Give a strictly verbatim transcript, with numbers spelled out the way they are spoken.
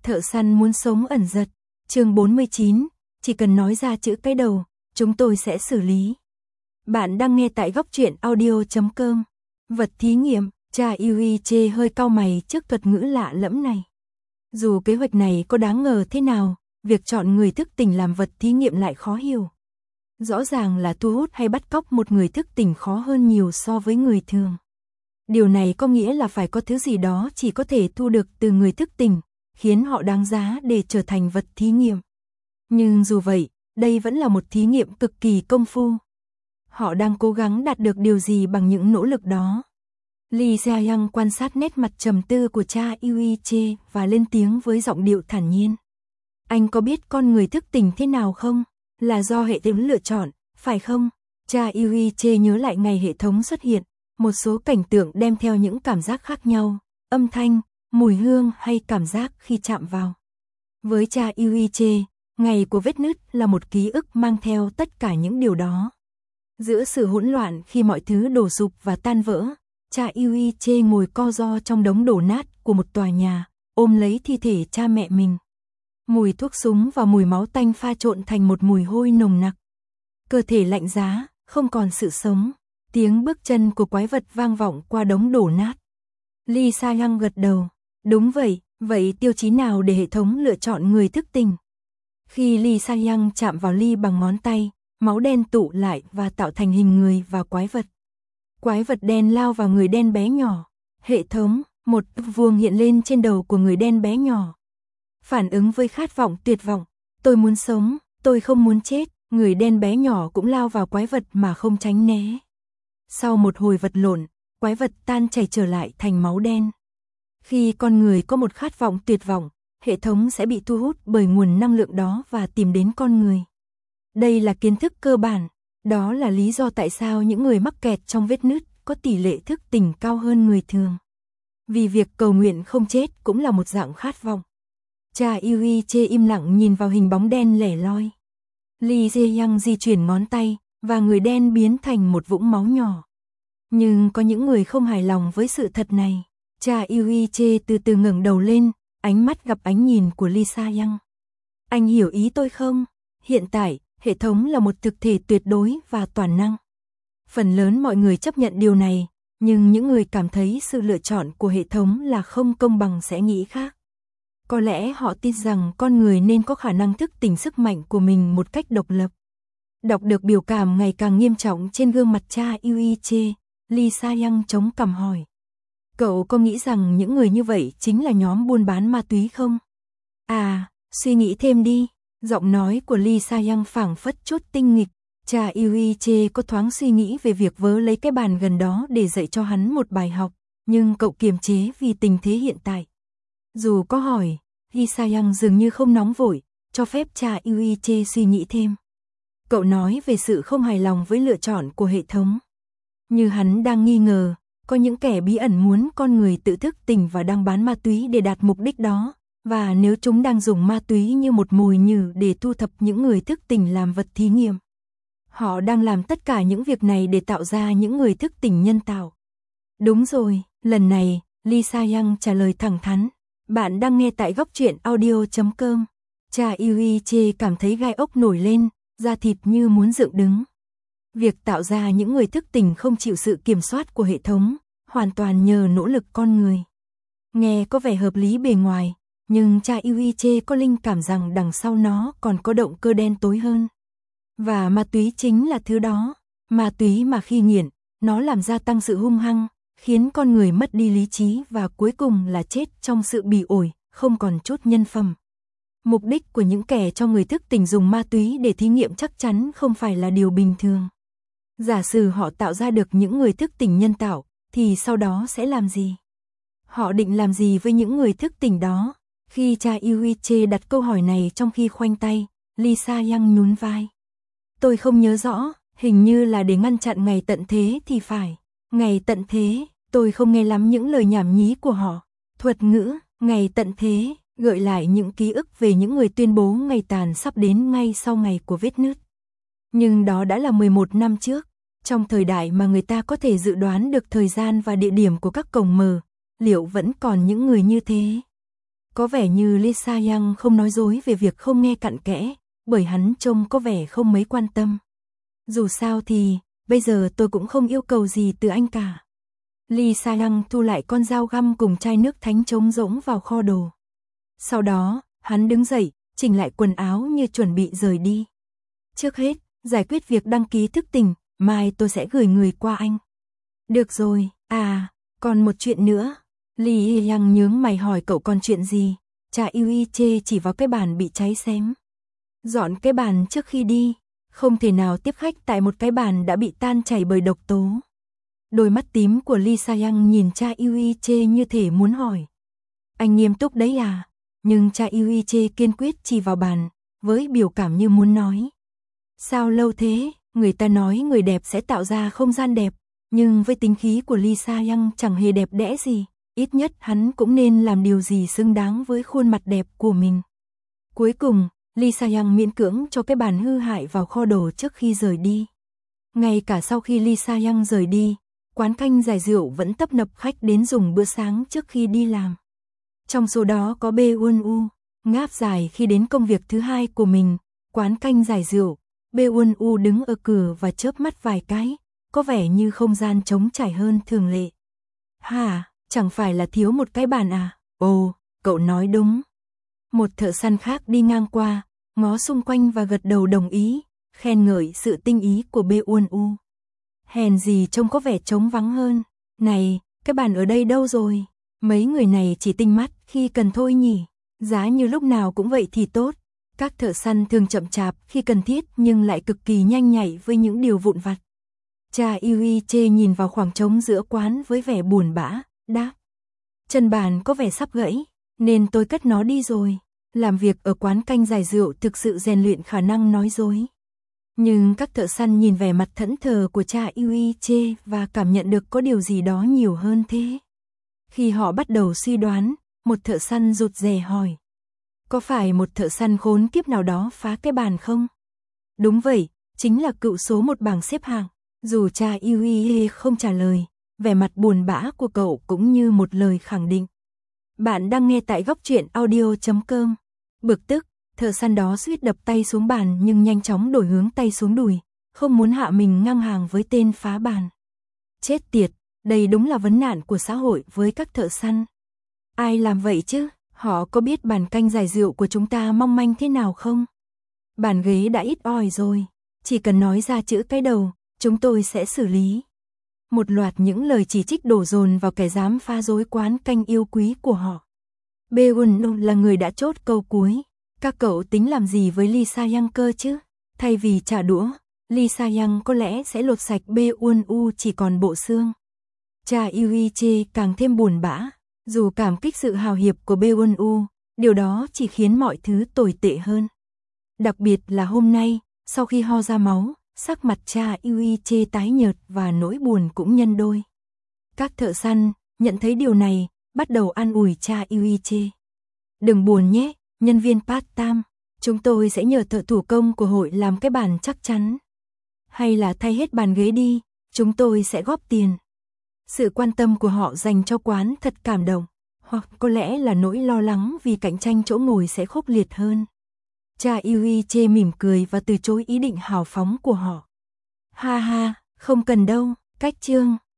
Thợ săn muốn sống ẩn giật. Chương bốn mươi chín, chỉ cần nói ra chữ cái đầu, chúng tôi sẽ xử lý. Bạn đang nghe tại góc truyện audio chấm com. Vật thí nghiệm, cha Yuiche hơi cau mày trước thuật ngữ lạ lẫm này. Dù kế hoạch này có đáng ngờ thế nào, việc chọn người thức tỉnh làm vật thí nghiệm lại khó hiểu. Rõ ràng là thu hút hay bắt cóc một người thức tỉnh khó hơn nhiều so với người thường. Điều này có nghĩa là phải có thứ gì đó chỉ có thể thu được từ người thức tỉnh, khiến họ đáng giá để trở thành vật thí nghiệm. Nhưng dù vậy, đây vẫn là một thí nghiệm cực kỳ công phu. Họ đang cố gắng đạt được điều gì bằng những nỗ lực đó? Lee Se-young quan sát nét mặt trầm tư của cha Yuiche và lên tiếng với giọng điệu thản nhiên. Anh có biết con người thức tỉnh thế nào không? Là do hệ thống lựa chọn, phải không? Cha Yuiche nhớ lại ngày hệ thống xuất hiện, một số cảnh tượng đem theo những cảm giác khác nhau, âm thanh, mùi hương hay cảm giác khi chạm vào. Với cha Yuiche, ngày của vết nứt là một ký ức mang theo tất cả những điều đó. Giữa sự hỗn loạn khi mọi thứ đổ sụp và tan vỡ, cha Yuiche ngồi co ro trong đống đổ nát của một tòa nhà, ôm lấy thi thể cha mẹ mình. Mùi thuốc súng và mùi máu tanh pha trộn thành một mùi hôi nồng nặc. Cơ thể lạnh giá, không còn sự sống. Tiếng bước chân của quái vật vang vọng qua đống đổ nát. Lee Se-young gật đầu. Đúng vậy, vậy tiêu chí nào để hệ thống lựa chọn người thức tỉnh? Khi Lee Se-young chạm vào Lee bằng ngón tay, máu đen tụ lại và tạo thành hình người và quái vật. Quái vật đen lao vào người đen bé nhỏ. Hệ thống, một vuông hiện lên trên đầu của người đen bé nhỏ. Phản ứng với khát vọng tuyệt vọng. Tôi muốn sống, tôi không muốn chết. Người đen bé nhỏ cũng lao vào quái vật mà không tránh né. Sau một hồi vật lộn, quái vật tan chảy trở lại thành máu đen. Khi con người có một khát vọng tuyệt vọng, hệ thống sẽ bị thu hút bởi nguồn năng lượng đó và tìm đến con người. Đây là kiến thức cơ bản, đó là lý do tại sao những người mắc kẹt trong vết nứt có tỷ lệ thức tỉnh cao hơn người thường. Vì việc cầu nguyện không chết cũng là một dạng khát vọng. Cha Yuiche im lặng nhìn vào hình bóng đen lẻ loi. Lee Se-young di chuyển ngón tay, và người đen biến thành một vũng máu nhỏ. Nhưng có những người không hài lòng với sự thật này. Cha Yuiche từ từ ngẩng đầu lên, ánh mắt gặp ánh nhìn của Lee Se-young. Anh hiểu ý tôi không? Hiện tại, hệ thống là một thực thể tuyệt đối và toàn năng. Phần lớn mọi người chấp nhận điều này, nhưng những người cảm thấy sự lựa chọn của hệ thống là không công bằng sẽ nghĩ khác. Có lẽ họ tin rằng con người nên có khả năng thức tỉnh sức mạnh của mình một cách độc lập. Đọc được biểu cảm ngày càng nghiêm trọng trên gương mặt cha Yuiche, Lee Se-young chống cằm hỏi. Cậu có nghĩ rằng những người như vậy chính là nhóm buôn bán ma túy không? À, suy nghĩ thêm đi. Giọng nói của Lee Se-young phảng phất chút tinh nghịch. Cha Yuiche có thoáng suy nghĩ về việc vớ lấy cái bàn gần đó để dạy cho hắn một bài học, nhưng cậu kiềm chế vì tình thế hiện tại. Dù có hỏi, Lee Se-young dường như không nóng vội, cho phép cha Yuiche suy nghĩ thêm. Cậu nói về sự không hài lòng với lựa chọn của hệ thống. Như hắn đang nghi ngờ, có những kẻ bí ẩn muốn con người tự thức tỉnh và đang bán ma túy để đạt mục đích đó, và nếu chúng đang dùng ma túy như một mồi nhử để thu thập những người thức tỉnh làm vật thí nghiệm. Họ đang làm tất cả những việc này để tạo ra những người thức tỉnh nhân tạo. Đúng rồi, lần này, Lee Se-young trả lời thẳng thắn. Bạn đang nghe tại góc truyện audio chấm com. Cha Yuiche cảm thấy gai ốc nổi lên, da thịt như muốn dựng đứng. Việc tạo ra những người thức tỉnh không chịu sự kiểm soát của hệ thống, hoàn toàn nhờ nỗ lực con người. Nghe có vẻ hợp lý bề ngoài, nhưng cha Yuiche có linh cảm rằng đằng sau nó còn có động cơ đen tối hơn. Và ma túy chính là thứ đó. Ma túy mà khi nghiện, nó làm gia tăng sự hung hăng, khiến con người mất đi lý trí và cuối cùng là chết trong sự bỉ ổi, không còn chút nhân phẩm. Mục đích của những kẻ cho người thức tỉnh dùng ma túy để thí nghiệm chắc chắn không phải là điều bình thường. Giả sử họ tạo ra được những người thức tỉnh nhân tạo, thì sau đó sẽ làm gì? Họ định làm gì với những người thức tỉnh đó? Khi cha Yuiche đặt câu hỏi này trong khi khoanh tay, Lee Se-young nhún vai. Tôi không nhớ rõ, hình như là để ngăn chặn ngày tận thế thì phải. Ngày tận thế, tôi không nghe lắm những lời nhảm nhí của họ. Thuật ngữ, ngày tận thế, gợi lại những ký ức về những người tuyên bố ngày tàn sắp đến ngay sau ngày của vết nứt. Nhưng đó đã là mười một năm trước, trong thời đại mà người ta có thể dự đoán được thời gian và địa điểm của các cổng mở, liệu vẫn còn những người như thế? Có vẻ như Lee Sa-young không nói dối về việc không nghe cặn kẽ, bởi hắn trông có vẻ không mấy quan tâm. Dù sao thì, bây giờ tôi cũng không yêu cầu gì từ anh cả. Lee Sa-young thu lại con dao găm cùng chai nước thánh trống rỗng vào kho đồ. Sau đó, hắn đứng dậy, chỉnh lại quần áo như chuẩn bị rời đi. Trước hết, giải quyết việc đăng ký thức tỉnh, mai tôi sẽ gửi người qua anh. Được rồi, à, còn một chuyện nữa. Lee Yang nhướng mày hỏi cậu còn chuyện gì? Cha Yuiche chỉ vào cái bàn bị cháy xém. Dọn cái bàn trước khi đi, không thể nào tiếp khách tại một cái bàn đã bị tan chảy bởi độc tố. Đôi mắt tím của Lee Sa-young nhìn cha Yuiche như thể muốn hỏi. Anh nghiêm túc đấy à? Nhưng cha Yuiche kiên quyết chỉ vào bàn, với biểu cảm như muốn nói. Sao lâu thế? Người ta nói người đẹp sẽ tạo ra không gian đẹp, nhưng với tính khí của Lee Sa-young chẳng hề đẹp đẽ gì. Ít nhất hắn cũng nên làm điều gì xứng đáng với khuôn mặt đẹp của mình. Cuối cùng, Lee Sa-young miễn cưỡng cho cái bàn hư hại vào kho đồ trước khi rời đi. Ngay cả sau khi Lee Sa-young rời đi, quán canh giải rượu vẫn tấp nập khách đến dùng bữa sáng trước khi đi làm. Trong số đó có Bae Won-u, ngáp dài khi đến công việc thứ hai của mình, quán canh giải rượu. Bae Won-u đứng ở cửa và chớp mắt vài cái, có vẻ như không gian trống trải hơn thường lệ. Hả? Chẳng phải là thiếu một cái bàn à? Ồ, cậu nói đúng. Một thợ săn khác đi ngang qua, ngó xung quanh và gật đầu đồng ý, khen ngợi sự tinh ý của Bae Won-u. Hèn gì trông có vẻ trống vắng hơn. Này, cái bàn ở đây đâu rồi? Mấy người này chỉ tinh mắt khi cần thôi nhỉ? Giá như lúc nào cũng vậy thì tốt. Các thợ săn thường chậm chạp khi cần thiết nhưng lại cực kỳ nhanh nhạy với những điều vụn vặt. Cha Yuiche nhìn vào khoảng trống giữa quán với vẻ buồn bã, đáp. Chân bàn có vẻ sắp gãy, nên tôi cất nó đi rồi. Làm việc ở quán canh giải rượu thực sự rèn luyện khả năng nói dối. Nhưng các thợ săn nhìn vẻ mặt thẫn thờ của cha Yuiche và cảm nhận được có điều gì đó nhiều hơn thế. Khi họ bắt đầu suy đoán, một thợ săn rụt rè hỏi. Có phải một thợ săn khốn kiếp nào đó phá cái bàn không? Đúng vậy, chính là cựu số một bảng xếp hạng. Dù cha Yuiche không trả lời, vẻ mặt buồn bã của cậu cũng như một lời khẳng định. Bạn đang nghe tại góc truyện audio chấm com. Bực tức, thợ săn đó suýt đập tay xuống bàn nhưng nhanh chóng đổi hướng tay xuống đùi, không muốn hạ mình ngang hàng với tên phá bàn. Chết tiệt, đây đúng là vấn nạn của xã hội với các thợ săn. Ai làm vậy chứ? Họ có biết bàn canh giải rượu của chúng ta mong manh thế nào không? Bàn ghế đã ít ỏi rồi, chỉ cần nói ra chữ cái đầu, chúng tôi sẽ xử lý. Một loạt những lời chỉ trích đổ dồn vào kẻ dám phá rối quán canh yêu quý của họ. Bae Won-u là người đã chốt câu cuối. Các cậu tính làm gì với Lee Sa-young cơ chứ? Thay vì trả đũa, Lee Sa-young có lẽ sẽ lột sạch Bae Won-u chỉ còn bộ xương. Cha Yuiche càng thêm buồn bã. Dù cảm kích sự hào hiệp của Bae Won-u, điều đó chỉ khiến mọi thứ tồi tệ hơn. Đặc biệt là hôm nay, sau khi ho ra máu, sắc mặt cha Yuiche tái nhợt và nỗi buồn cũng nhân đôi. Các thợ săn, nhận thấy điều này, bắt đầu an ủi cha Yuiche. Đừng buồn nhé, nhân viên part-time, chúng tôi sẽ nhờ thợ thủ công của hội làm cái bàn chắc chắn. Hay là thay hết bàn ghế đi, chúng tôi sẽ góp tiền. Sự quan tâm của họ dành cho quán thật cảm động, hoặc có lẽ là nỗi lo lắng vì cạnh tranh chỗ ngồi sẽ khốc liệt hơn. Cha Yuiche mỉm cười và từ chối ý định hào phóng của họ. Ha ha, không cần đâu, cách chương.